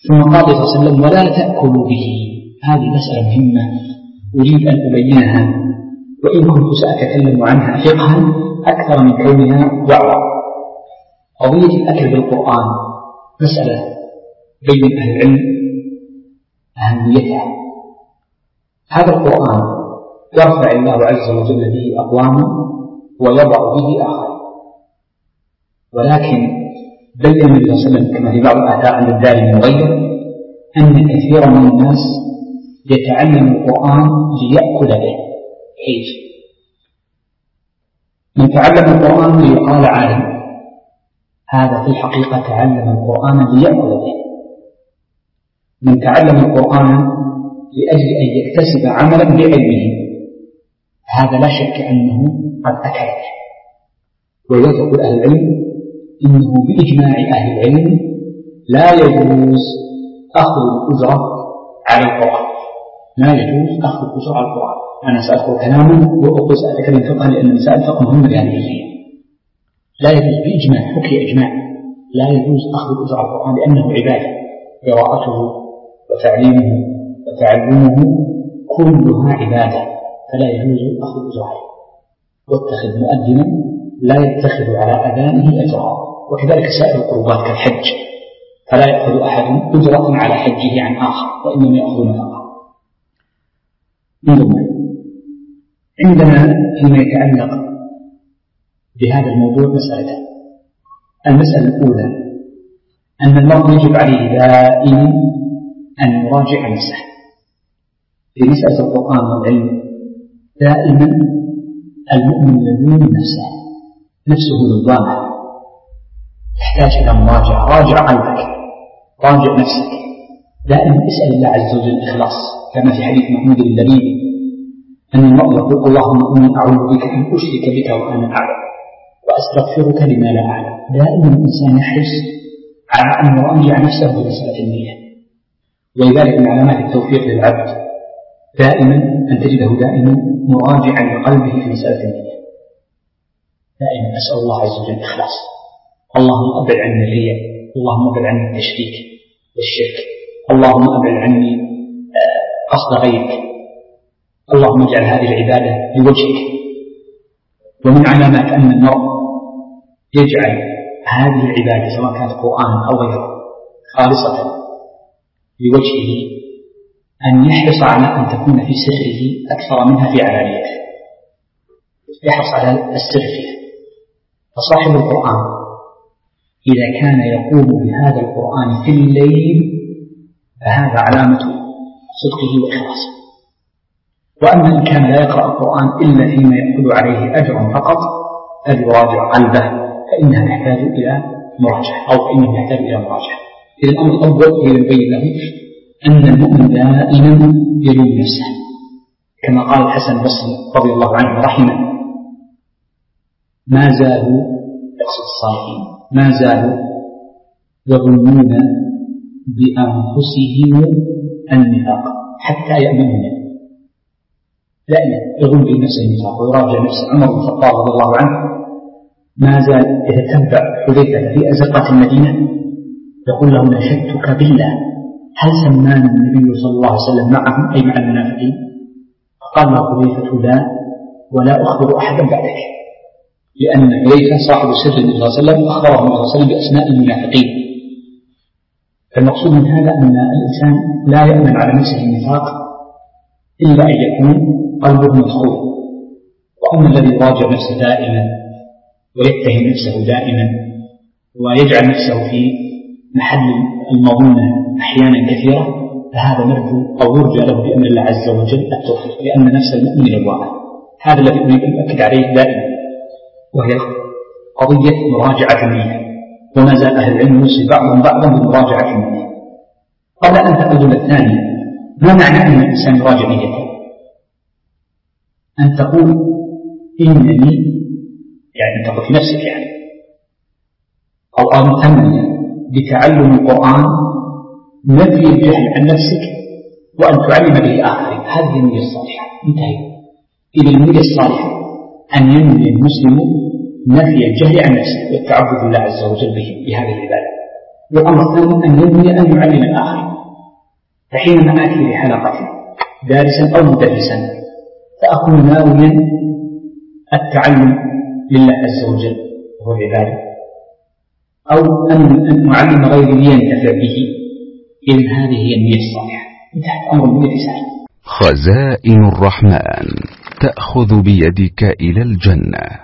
ثم قال صلى الله عليه وسلم ولا تأكلوا به. هذه مسألة مهمة أريد أن أبينها، وإن كنت سأتكلم عنها فقها أكثر من كونها وعظا. قضية الأكل بالقرآن مسألة بين أهل العلم أهميتها. هذا القرآن يرفع الله عز وجل به أقواما ويضع به آخرين، ولكن بين النبي صلى الله عليه وسلم كما في بعض الآثار عند الدارمي وغيره أن كثيرا من الناس يتعلم القرآن ليأكل به. كيف؟ من تعلم القرآن ليقال عالم، هذا في الحقيقة تعلم القرآن ليأكل به. من تعلم القرآن لأجل أن يكتسب عملا بعلمه، هذا لا شك أنه قد أكل به. ويقول أهل العلم إنه بإجماع أهل العلم لا يجوز أخذ الأجرة على القرآن، لا يجوز أخذ الأجرة على القرآن. أنا سأذكر كلاما وأقول سأتكلم فقها لأن مسائل الفقه مهمة لهذه الأيام. لا يجوز بإجماع، حكي إجماع، لا يجوز أخذ الأجرة على القرآن لأنه عبادة، قراءته وتعليمه وتعلمه كلها عبادة، فلا يجوز أخذ الأجرة عليه. واتخذ مؤذنا لا يتخذ على أذانه أجرا، وكذلك سائر القربات كالحج، فلا يأخذ أحد أجرة على حجه عن آخر، وإنما يأخذ نفقة. عندنا فيما يتعلق بهذا الموضوع مسألتان. المسألة الأولى أن المرء يجب عليه دائما أن يراجع نفسه في مسألة القرآن والعلم. دائما المؤمن يلوم نفسه، نفسه لوامة، تحتاج إلى مراجعة. راجع قلبك، راجع نفسك، دائما اسأل الله عز وجل الإخلاص، كما في حديث محمود اللبيب أن المرء يقول اللهم إني أعوذ بك أن أشرك بك وأنا أعلم وأستغفرك لما لا أعلم. دائما الإنسان يحرص على أن يراجع نفسه بمسألة النية، ولذلك من علامات التوفيق للعبد دائما أن تجده دائما مراجعا لقلبه في مسألة النية. دائما أسأل الله عز وجل الإخلاص، اللهم أبعد عني الرياء، اللهم أبعد عني التشريك والشرك، اللهم أبعد عني قصد غيرك، اللهم اجعل هذه العبادة لوجهك. ومن علامات أن المرء يجعل هذه العبادة سواء كانت قرآن أو غيره خالصة لوجهه أن يحرص على أن تكون في سره أكثر منها في علانيته، يحرص على السر فيها. فصاحب القرآن إذا كان يقوم بهذا القرآن في الليل فهذا علامة صدقه وإخلاصه. وأما إن كان لا يقرأ القرآن إلا فيما يأخذ عليه أجرا فقط فليراجع قلبه، فإنها تحتاج إلى مراجعة، أو فإنه يحتاج إلى مراجعة. إذا الأمر الأول هي يبين له أن المؤمن دائما يلوم نفسه، كما قال الحسن البصري رضي الله عنه ورحمه ما زالوا، يقصد الصالحين، ما زالوا يظنون بأنفسهم النفاق حتى يأمنون. دائما يظن بنفسه النفاق ويراجع نفسه. عمر بن الخطاب رضي الله عنه ما زال يتتبع حذيفة في أزقة المدينة يقول له نشدتك بالله هل سمانا النبي صلى الله عليه وسلم معهم أي مع المنافقين؟ فقال له حذيفة لا، ولا أخبر أحدا بعدك، لأن حذيفة صاحب سر النبي صلى الله عليه وسلم أخبره النبي صلى الله عليه وسلم بأسماء المنافقين. فالمقصود من هذا أن الإنسان لا يأمن على نفسه النفاق إلا أن يكون قلبه مدخول. وأما الذي يراجع نفسه دائما ويتهم نفسه دائما ويجعل نفسه في محل المظنة أحيانا كثيرة فهذا نرجو أو يرجى له بأمر الله عز وجل التوفيق، لأن نفس المؤمن لوامة. هذا الذي أريد أن أؤكد عليه دائما، وهي قضية مراجعة النية. وما زال أهل العلم يوصي بعضهم بعضا بمراجعة النية. قبل أن تأخذ الثاني، ما معنى أن الإنسان يراجع نيته؟ أن تقول إنني، يعني أن تقول في نفسك يعني، أو أن تمني بتعلم القرآن نفي الجهل عن نفسك وأن تعلم به آخرين. هذه النية الصالحة. انتهي. إذا النية الصالحة أن ينوي المسلم نفي الجهل عن نفسه والتعبد لله عز وجل به بهذه العبادة. والأمر الثاني أن ينوي أن يعلم الآخر. فحينما آتي لحلقة دارسا أو مدرسا فأكون ناويا التعلم لله عز وجل وهو العبادة، أو أن أعلم غيري لينتفع به، إذن هذه هي النية الصالحة. تحت أمر النية سهل. خزائن الرحمن تأخذ بيدك إلى الجنة.